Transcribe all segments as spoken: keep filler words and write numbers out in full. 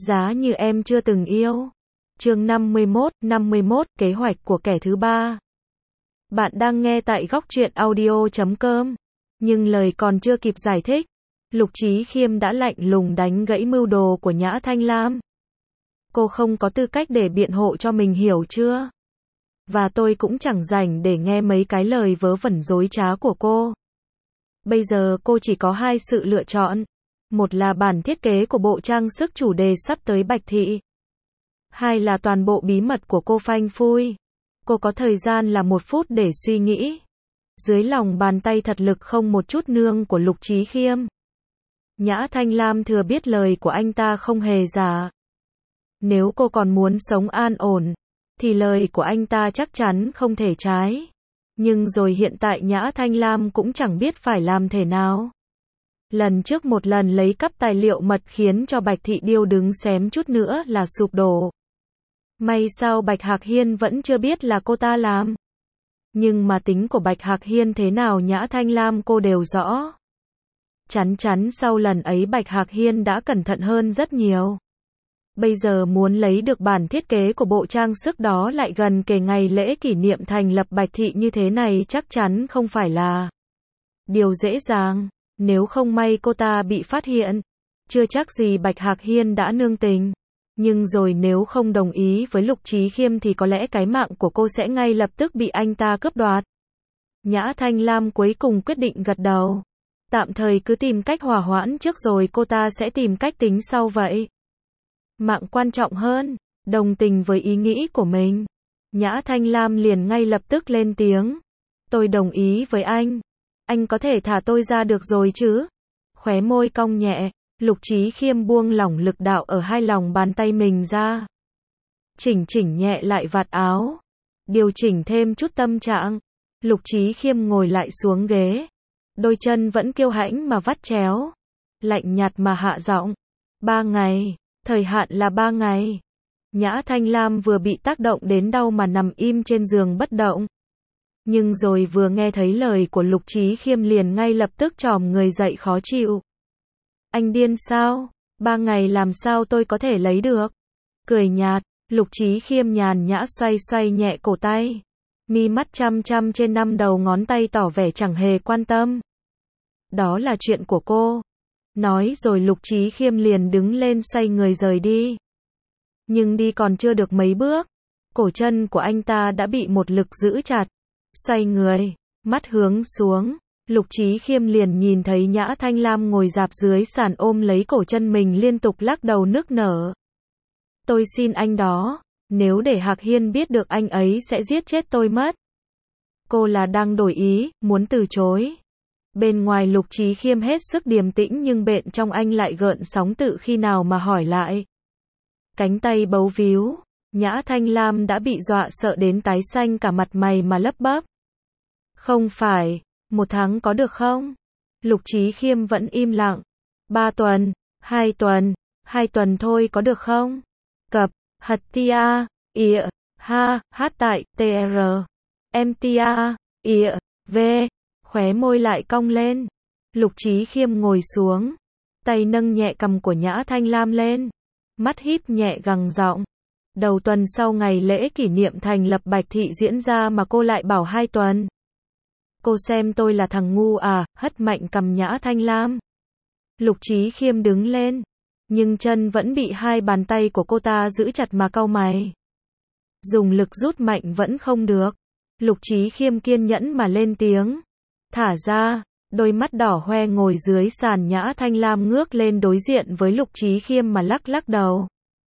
Giá như em chưa từng yêu. Chương năm mươi mốt, năm mươi mốt, kế hoạch của kẻ thứ ba. Bạn đang nghe tại góc truyện audio chấm com. Nhưng lời còn chưa kịp giải thích, Lục Chí Khiêm đã lạnh lùng đánh gãy mưu đồ của Nhã Thanh Lam. Cô không có tư cách để biện hộ cho mình, hiểu chưa? Và tôi cũng chẳng rảnh để nghe mấy cái lời vớ vẩn dối trá của cô. Bây giờ cô chỉ có hai sự lựa chọn. Một là bản thiết kế của bộ trang sức chủ đề sắp tới Bạch Thị. Hai là toàn bộ bí mật của cô phanh phui. Cô có thời gian là một phút để suy nghĩ. Dưới lòng bàn tay thật lực không một chút nương của Lục Chí Khiêm, Nhã Thanh Lam thừa biết lời của anh ta không hề giả. Nếu cô còn muốn sống an ổn, thì lời của anh ta chắc chắn không thể trái. Nhưng rồi hiện tại Nhã Thanh Lam cũng chẳng biết phải làm thế nào. Lần trước một lần lấy cắp tài liệu mật khiến cho Bạch Thị điêu đứng xém chút nữa là sụp đổ. May sao Bạch Hạc Hiên vẫn chưa biết là cô ta làm. Nhưng mà tính của Bạch Hạc Hiên thế nào Nhã Thanh Lam cô đều rõ. Chắn chắn sau lần ấy Bạch Hạc Hiên đã cẩn thận hơn rất nhiều. Bây giờ muốn lấy được bản thiết kế của bộ trang sức đó lại gần kề ngày lễ kỷ niệm thành lập Bạch Thị như thế này chắc chắn không phải là điều dễ dàng. Nếu không may cô ta bị phát hiện, chưa chắc gì Bạch Hạc Hiên đã nương tình. Nhưng rồi nếu không đồng ý với Lục Chí Khiêm thì có lẽ cái mạng của cô sẽ ngay lập tức bị anh ta cướp đoạt. Nhã Thanh Lam cuối cùng quyết định gật đầu. Tạm thời cứ tìm cách hòa hoãn trước rồi cô ta sẽ tìm cách tính sau vậy. Mạng quan trọng hơn. Đồng tình với ý nghĩ của mình, Nhã Thanh Lam liền ngay lập tức lên tiếng. Tôi đồng ý với anh. Anh có thể thả tôi ra được rồi chứ? Khóe môi cong nhẹ, Lục Chí Khiêm buông lỏng lực đạo ở hai lòng bàn tay mình ra. Chỉnh chỉnh nhẹ lại vạt áo. Điều chỉnh thêm chút tâm trạng. Lục Chí Khiêm ngồi lại xuống ghế. Đôi chân vẫn kiêu hãnh mà vắt chéo. Lạnh nhạt mà hạ giọng. Ba ngày. Thời hạn là ba ngày. Nhã Thanh Lam vừa bị tác động đến đau mà nằm im trên giường bất động. Nhưng rồi vừa nghe thấy lời của Lục Chí Khiêm liền ngay lập tức tròm người dậy khó chịu. Anh điên sao? Ba ngày làm sao tôi có thể lấy được? Cười nhạt, Lục Chí Khiêm nhàn nhã xoay xoay nhẹ cổ tay. Mi mắt chăm chăm trên năm đầu ngón tay tỏ vẻ chẳng hề quan tâm. Đó là chuyện của cô. Nói rồi Lục Chí Khiêm liền đứng lên xoay người rời đi. Nhưng đi còn chưa được mấy bước, cổ chân của anh ta đã bị một lực giữ chặt. Xoay người, mắt hướng xuống, Lục Chí Khiêm liền nhìn thấy Nhã Thanh Lam ngồi rạp dưới sàn ôm lấy cổ chân mình liên tục lắc đầu nức nở. Tôi xin anh đó, nếu để Hạc Hiên biết được anh ấy sẽ giết chết tôi mất. Cô là đang đổi ý, muốn từ chối. Bên ngoài Lục Chí Khiêm hết sức điềm tĩnh nhưng bên trong anh lại gợn sóng tự khi nào mà hỏi lại. Cánh tay bấu víu, Nhã Thanh Lam đã bị dọa sợ đến tái xanh cả mặt mày mà lấp bấp. Không phải, một tháng có được không? Lục Chí Khiêm vẫn im lặng. Ba tuần, hai tuần, hai tuần thôi có được không? Cập, hật tia, ỉa, ha, hát tại, tr, em tia, ỉa, v, khóe môi lại cong lên. Lục Chí Khiêm ngồi xuống, tay nâng nhẹ cằm của Nhã Thanh Lam lên, mắt híp nhẹ gằn giọng. Đầu tuần sau ngày lễ kỷ niệm thành lập Bạch Thị diễn ra mà cô lại bảo hai tuần. Cô xem tôi là thằng ngu à? Hất mạnh cằm Nhã Thanh Lam. Lục Chí Khiêm đứng lên, nhưng chân vẫn bị hai bàn tay của cô ta giữ chặt mà cau mày. Dùng lực rút mạnh vẫn không được. Lục Chí Khiêm kiên nhẫn mà lên tiếng. Thả ra. Đôi mắt đỏ hoe ngồi dưới sàn Nhã Thanh Lam ngước lên đối diện với Lục Chí Khiêm mà lắc lắc đầu.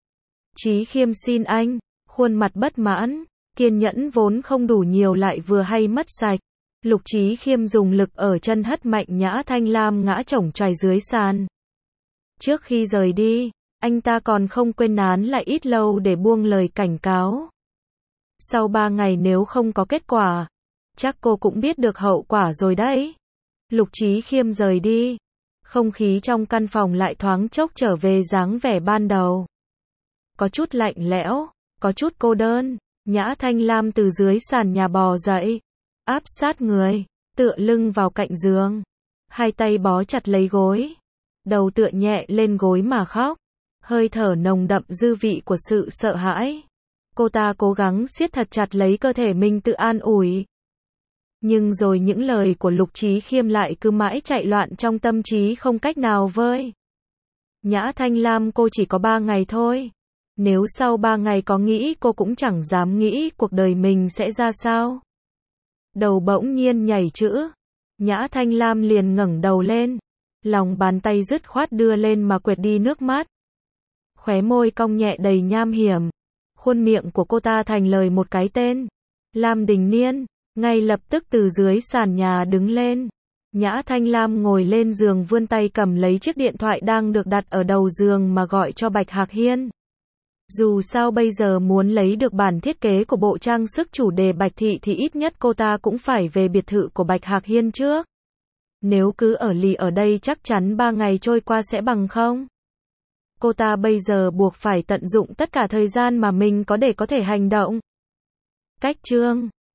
Chí Khiêm xin anh. Khuôn mặt bất mãn, kiên nhẫn vốn không đủ nhiều lại vừa hay mất sạch. Lục Chí Khiêm dùng lực ở chân hất mạnh Nhã Thanh Lam ngã chổng choài dưới sàn. Trước khi rời đi, anh ta còn không quên nán lại ít lâu để buông lời cảnh cáo. Sau ba ngày nếu không có kết quả, chắc cô cũng biết được hậu quả rồi đấy. Lục Chí Khiêm rời đi. Không khí trong căn phòng lại thoáng chốc trở về dáng vẻ ban đầu. Có chút lạnh lẽo, có chút cô đơn. Nhã Thanh Lam từ dưới sàn nhà bò dậy, áp sát người, tựa lưng vào cạnh giường, hai tay bó chặt lấy gối, đầu tựa nhẹ lên gối mà khóc. hơi thở nồng đậm dư vị của sự sợ hãi. Cô ta cố gắng siết thật chặt lấy cơ thể mình tự an ủi. Nhưng rồi những lời của Lục Chí Khiêm lại cứ mãi chạy loạn trong tâm trí không cách nào vơi. Nhã Thanh Lam, cô chỉ có ba ngày thôi. Nếu sau ba ngày có nghĩ, cô cũng chẳng dám nghĩ cuộc đời mình sẽ ra sao. Đầu bỗng nhiên nhảy chữ. Nhã Thanh Lam liền ngẩng đầu lên. Lòng bàn tay dứt khoát đưa lên mà quệt đi nước mắt. Khóe môi cong nhẹ đầy nham hiểm. Khuôn miệng của cô ta thành lời một cái tên. Lam Đình Niên. Ngay lập tức từ dưới sàn nhà đứng lên. Nhã Thanh Lam ngồi lên giường, vươn tay cầm lấy chiếc điện thoại đang được đặt ở đầu giường mà gọi cho Bạch Hạc Hiên. Dù sao bây giờ muốn lấy được bản thiết kế của bộ trang sức chủ đề Bạch Thị thì ít nhất cô ta cũng phải về biệt thự của Bạch Hạc Hiên trước. Nếu cứ ở lì ở đây chắc chắn ba ngày trôi qua sẽ bằng không. Cô ta bây giờ buộc phải tận dụng tất cả thời gian mà mình có để có thể hành động. Cách chương